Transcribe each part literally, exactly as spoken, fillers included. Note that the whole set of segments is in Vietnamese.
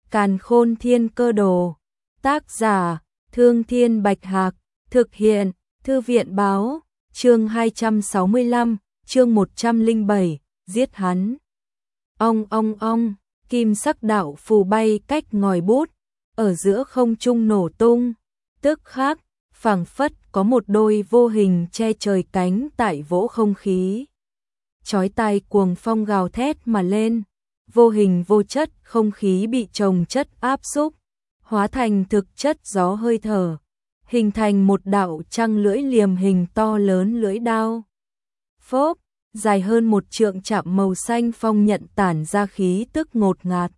Càn Khôn Thiên Cơ Đồ. Tác giả: Thương Thiên Bạch Hạc. Thực hiện: Thư viện báo. Chương hai trăm sáu mươi lăm, chương một trăm lẻ bảy, giết hắn. Ong ong ong, kim sắc đạo phù bay cách ngòi bút, ở giữa không trung nổ tung, tức khắc, phảng phất có một đôi vô hình che trời cánh tại vỗ không khí. Chói tai cuồng phong gào thét mà lên, vô hình vô chất không khí bị chồng chất áp xúc, hóa thành thực chất gió hơi thở, hình thành một đạo trăng lưỡi liềm hình to lớn lưỡi đao. Phốp, dài hơn một trượng chạm màu xanh phong nhận tản ra khí tức ngột ngạt.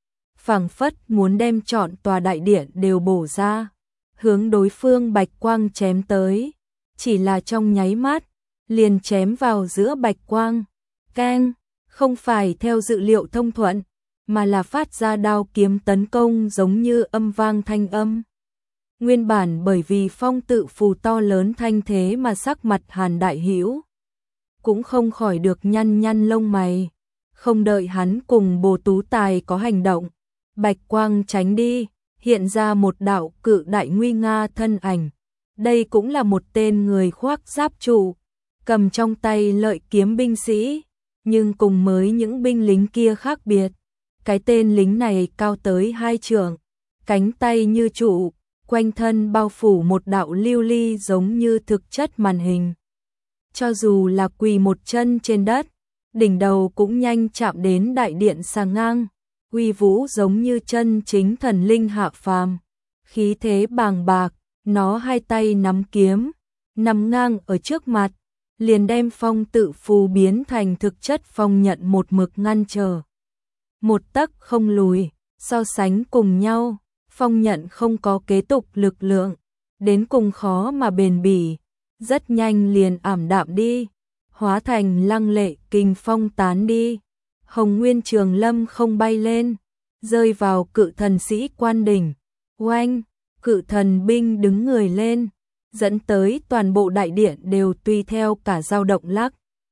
Phảng phất muốn đem trọn tòa đại điện đều bổ ra, hướng đối phương bạch quang chém tới, chỉ là trong nháy mắt, liền chém vào giữa bạch quang. Keng, không phải theo dự liệu thông thuận, mà là phát ra đao kiếm tấn công giống như âm vang thanh âm. Nguyên bản bởi vì phong tự phù to lớn thanh thế mà sắc mặt Hàn Đại Hữu cũng không khỏi được nhăn nhăn lông mày, không đợi hắn cùng Bồ Tú Tài có hành động, bạch quang tránh đi, hiện ra một đạo cự đại nguy nga thân ảnh. Đây cũng là một tên người khoác giáp trụ, cầm trong tay lợi kiếm binh sĩ, nhưng cùng mới những binh lính kia khác biệt. Cái tên lính này cao tới hai trượng, cánh tay như trụ, quanh thân bao phủ một đạo lưu ly giống như thực chất màn hình. Cho dù là quỳ một chân trên đất, đỉnh đầu cũng nhanh chạm đến đại điện sàng ngang, uy vũ giống như chân chính thần linh hạ phàm, khí thế bàng bạc. Nó hai tay nắm kiếm, nằm ngang ở trước mặt, liền đem phong tự phù biến thành thực chất phong nhận một mực ngăn trở. Một tấc không lùi, so sánh cùng nhau, phong nhận không có kế tục lực lượng, đến cùng khó mà bền bỉ, rất nhanh liền ảm đạm đi, hóa thành lăng lệ kình phong tán đi. Hồng Nguyên Trường Lâm không bay lên, rơi vào cự thần sĩ quan đỉnh. Oanh, cự thần binh đứng người lên, dẫn tới toàn bộ đại điện đều tùy theo cả dao động lắc.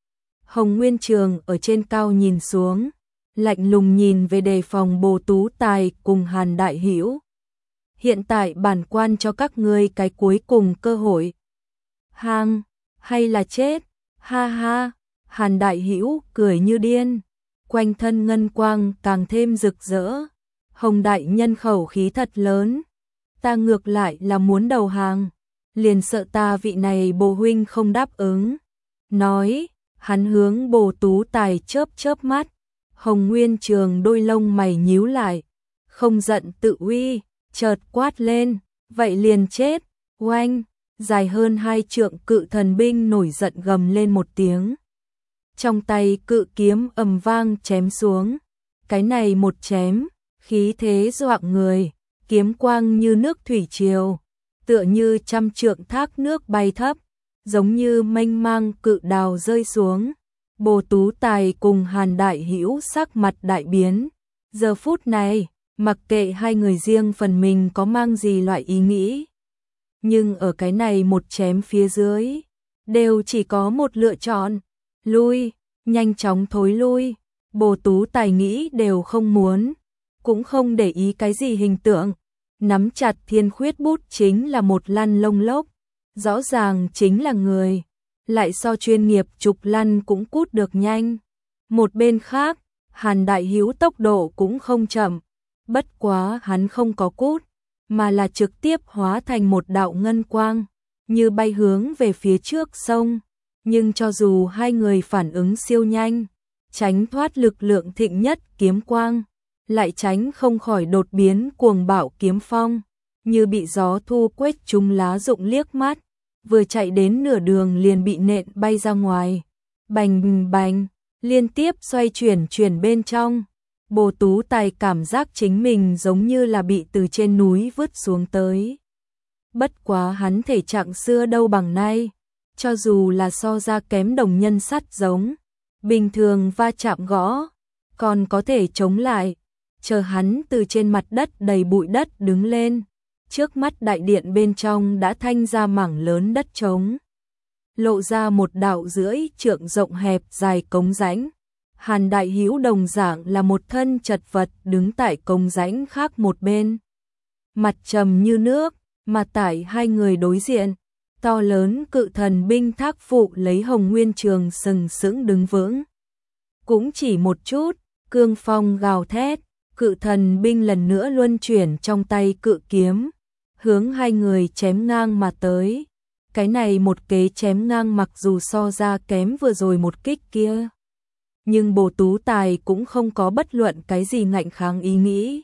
Hồng Nguyên Trường ở trên cao nhìn xuống, lạnh lùng nhìn về đề phòng Bồ Tú Tài cùng Hàn Đại Hữu. Hiện tại bản quan cho các ngươi cái cuối cùng cơ hội. Hang, hay là chết? Ha ha, Hàn Đại Hữu cười như điên, quanh thân ngân quang càng thêm rực rỡ. Hồng đại nhân khẩu khí thật lớn, ta ngược lại là muốn đầu hàng, liền sợ ta vị này Bồ huynh không đáp ứng. Nói, hắn hướng Bồ Tú Tài chớp chớp mắt. Hồng Nguyên Trường đôi lông mày nhíu lại, không giận tự uy, chợt quát lên, vậy liền chết. Oanh, dài hơn hai trượng cự thần binh nổi giận gầm lên một tiếng. Trong tay cự kiếm ầm vang chém xuống, cái này một chém, khí thế dọa người, kiếm quang như nước thủy triều, tựa như trăm trượng thác nước bay thấp, giống như mênh mang cự đào rơi xuống. Bồ Tú Tài cùng Hàn Đại Hữu sắc mặt đại biến. Giờ phút này, mặc kệ hai người riêng phần mình có mang gì loại ý nghĩ, nhưng ở cái này một chém phía dưới, đều chỉ có một lựa chọn, lui, nhanh chóng thối lui. Bồ Tú Tài nghĩ đều không muốn, cũng không để ý cái gì hình tượng, nắm chặt thiên khuyết bút chính là một lăn lông lốc, rõ ràng chính là người, lại so chuyên nghiệp trục lăn cũng cút được nhanh. Một bên khác, Hàn Đại Hữu tốc độ cũng không chậm, bất quá hắn không có cút, mà là trực tiếp hóa thành một đạo ngân quang, như bay hướng về phía trước sông. Nhưng cho dù hai người phản ứng siêu nhanh, tránh thoát lực lượng thịnh nhất kiếm quang, lại tránh không khỏi đột biến cuồng bạo kiếm phong, như bị gió thu quét trúng lá rụng liếc mắt, vừa chạy đến nửa đường liền bị nện bay ra ngoài. Bành bành, liên tiếp xoay chuyển chuyển bên trong. Bồ Tú Tài cảm giác chính mình giống như là bị từ trên núi vứt xuống tới. Bất quá hắn thể trạng xưa đâu bằng nay, cho dù là so ra kém đồng nhân sắt giống, bình thường va chạm gõ, còn có thể chống lại. Chờ hắn từ trên mặt đất đầy bụi đất đứng lên, trước mắt đại điện bên trong đã thanh ra mảng lớn đất trống, lộ ra một đạo rưỡi trượng rộng hẹp dài cống rãnh, Hàn Đại Hữu đồng dạng là một thân chật vật đứng tại cống rãnh khác một bên. Mặt trầm như nước, mà tại hai người đối diện, to lớn cự thần binh thác phụ lấy Hồng Nguyên Trường sừng sững đứng vững. Cũng chỉ một chút, cương phong gào thét, cự thần binh lần nữa luân chuyển trong tay cự kiếm, hướng hai người chém ngang mà tới. Cái này một kế chém ngang mặc dù so ra kém vừa rồi một kích kia, nhưng Bồ Tú Tài cũng không có bất luận cái gì ngạnh kháng ý nghĩ.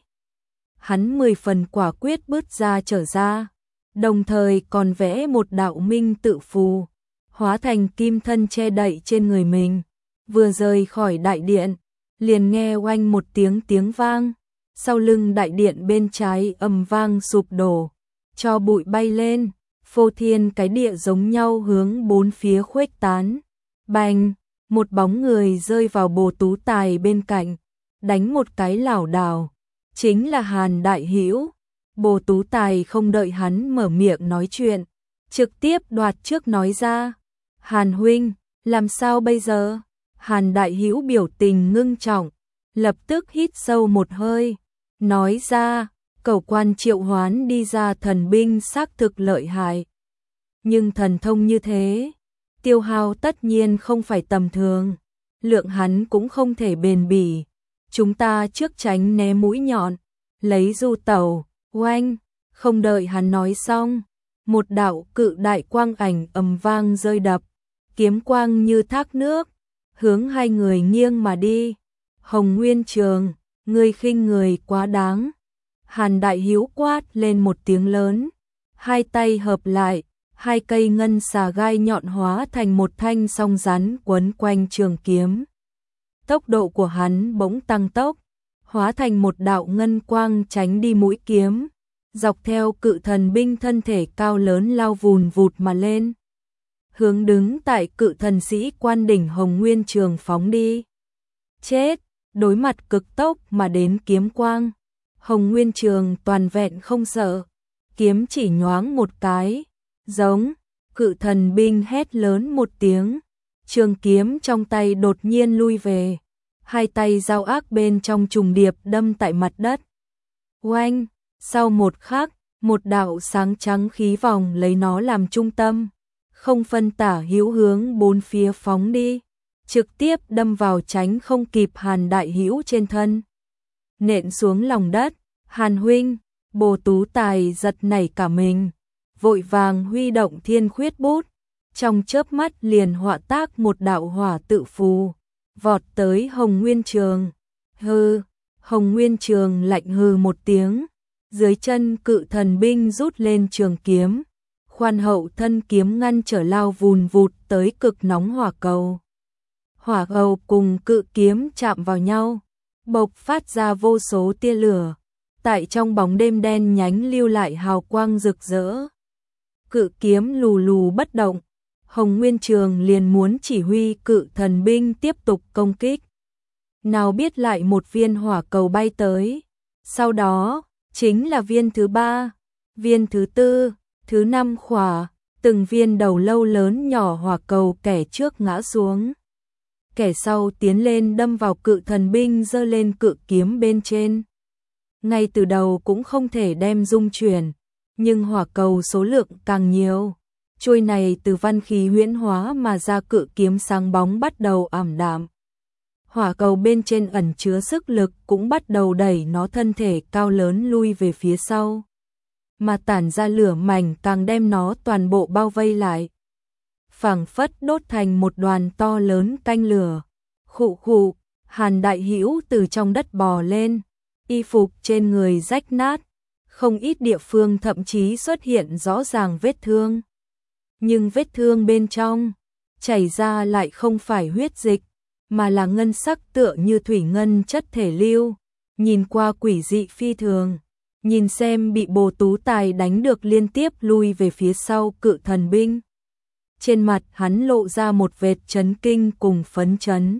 Hắn mười phần quả quyết bứt ra trở ra, đồng thời còn vẽ một đạo minh tự phù, hóa thành kim thân che đậy trên người mình. Vừa rời khỏi đại điện, liền nghe oanh một tiếng tiếng vang, sau lưng đại điện bên trái ầm vang sụp đổ, cho bụi bay lên, phô thiên cái địa giống nhau hướng bốn phía khuếch tán. Bành, một bóng người rơi vào Bồ Tú Tài bên cạnh, đánh một cái lảo đảo, chính là Hàn Đại Hữu. Bồ Tú Tài không đợi hắn mở miệng nói chuyện, trực tiếp đoạt trước nói ra, Hàn huynh, làm sao bây giờ? Hàn Đại Hữu biểu tình ngưng trọng, lập tức hít sâu một hơi, nói ra, Cẩu Quan triệu hoán đi ra thần binh xác thực lợi hại. Nhưng thần thông như thế, tiêu hao tất nhiên không phải tầm thường, lượng hắn cũng không thể bền bỉ. Chúng ta trước tránh né mũi nhọn, lấy du tẩu, oanh, không đợi hắn nói xong. Một đạo cự đại quang ảnh ầm vang rơi đập, kiếm quang như thác nước, hướng hai người nghiêng mà đi. Hồng Nguyên Trường, ngươi khinh người quá đáng. Hàn Đại Hữu quát lên một tiếng lớn, hai tay hợp lại, hai cây ngân xà gai nhọn hóa thành một thanh song rắn quấn quanh trường kiếm. Tốc độ của hắn bỗng tăng tốc, hóa thành một đạo ngân quang tránh đi mũi kiếm, dọc theo cự thần binh thân thể cao lớn lao vùn vụt mà lên, hướng đứng tại cự thần sĩ quan đỉnh Hồng Nguyên Trường phóng đi. Chết, đối mặt cực tốc mà đến kiếm quang, Hồng Nguyên Trường toàn vẹn không sợ, kiếm chỉ nhoáng một cái, giống, cự thần binh hét lớn một tiếng, trường kiếm trong tay đột nhiên lui về, hai tay dao ác bên trong trùng điệp đâm tại mặt đất. Oanh, sau một khắc, một đạo sáng trắng khí vòng lấy nó làm trung tâm, không phân tả hữu hướng bốn phía phóng đi, trực tiếp đâm vào tránh không kịp Hàn Đại Hữu trên thân, nện xuống lòng đất. Hàn huynh, Bồ Tú Tài giật nảy cả mình, vội vàng huy động thiên khuyết bút, trong chớp mắt liền họa tác một đạo hỏa tự phù, vọt tới Hồng Nguyên Trường. Hừ, Hồng Nguyên Trường lạnh hừ một tiếng, dưới chân cự thần binh rút lên trường kiếm, khoan hậu thân kiếm ngăn trở lao vùn vụt tới cực nóng hỏa cầu. Hỏa cầu cùng cự kiếm chạm vào nhau, bộc phát ra vô số tia lửa, tại trong bóng đêm đen nhánh lưu lại hào quang rực rỡ. Cự kiếm lù lù bất động, Hồng Nguyên Trường liền muốn chỉ huy cự thần binh tiếp tục công kích. Nào biết lại một viên hỏa cầu bay tới, sau đó chính là viên thứ ba, viên thứ tư, thứ năm khỏa, từng viên đầu lâu lớn nhỏ hỏa cầu kẻ trước ngã xuống, kẻ sau tiến lên đâm vào cự thần binh giơ lên cự kiếm bên trên. Ngay từ đầu cũng không thể đem dung chuyển, nhưng hỏa cầu số lượng càng nhiều, trôi này từ văn khí huyễn hóa mà ra cự kiếm sáng bóng bắt đầu ảm đạm. Hỏa cầu bên trên ẩn chứa sức lực cũng bắt đầu đẩy nó thân thể cao lớn lui về phía sau, mà tản ra lửa mảnh càng đem nó toàn bộ bao vây lại, phảng phất đốt thành một đoàn to lớn canh lửa. Khụ khụ, Hàn Đại Hữu từ trong đất bò lên, y phục trên người rách nát, không ít địa phương thậm chí xuất hiện rõ ràng vết thương. Nhưng vết thương bên trong chảy ra lại không phải huyết dịch, mà là ngân sắc tựa như thủy ngân chất thể lưu, nhìn qua quỷ dị phi thường. Nhìn xem bị Bồ Tú Tài đánh được liên tiếp lui về phía sau cự thần binh, trên mặt hắn lộ ra một vệt chấn kinh cùng phấn chấn.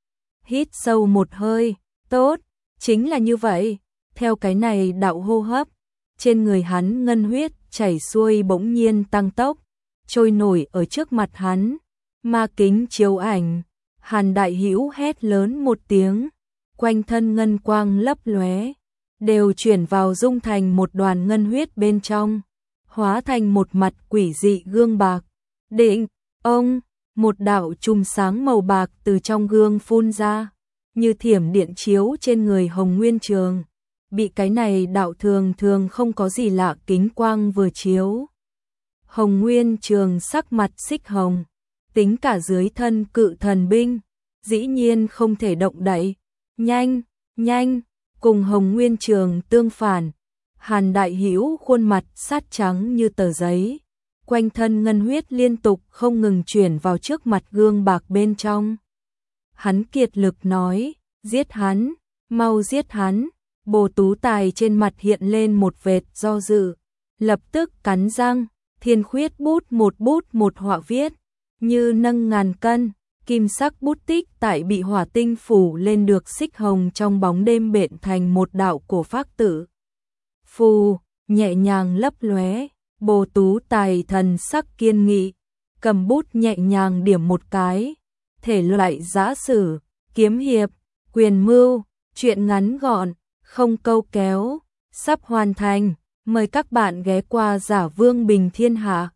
Hít sâu một hơi, tốt, chính là như vậy. Theo cái này đạo hô hấp, trên người hắn ngân huyết chảy xuôi bỗng nhiên tăng tốc, trôi nổi ở trước mặt hắn, ma kính chiếu ảnh, Hàn Đại Hữu hét lớn một tiếng, quanh thân ngân quang lấp lóe, đều chuyển vào dung thành một đoàn ngân huyết bên trong, hóa thành một mặt quỷ dị gương bạc. Định, ông, một đạo chùm sáng màu bạc từ trong gương phun ra, như thiểm điện chiếu trên người Hồng Nguyên Trường. Bị cái này đạo thường thường không có gì lạ kính quang vừa chiếu. Hồng Nguyên Trường sắc mặt xích hồng, tính cả dưới thân cự thần binh, dĩ nhiên không thể động đậy. Nhanh, nhanh, cùng Hồng Nguyên Trường tương phản, Hàn Đại Hữu khuôn mặt sát trắng như tờ giấy, quanh thân ngân huyết liên tục không ngừng chuyển vào trước mặt gương bạc bên trong. Hắn kiệt lực nói, giết hắn, mau giết hắn. Bồ Tú Tài trên mặt hiện lên một vệt do dự, lập tức cắn răng, thiên khuyết bút một bút một họa viết, như nâng ngàn cân, kim sắc bút tích tại bị hỏa tinh phủ lên được xích hồng trong bóng đêm bện thành một đạo cổ phác tử. Phù, nhẹ nhàng lấp lóe, Bồ Tú Tài thần sắc kiên nghị, cầm bút nhẹ nhàng điểm một cái, thể loại giã sử, kiếm hiệp, quyền mưu, truyện ngắn gọn, không câu kéo, sắp hoàn thành, mời các bạn ghé qua Giả Vương Bình Thiên Hạ.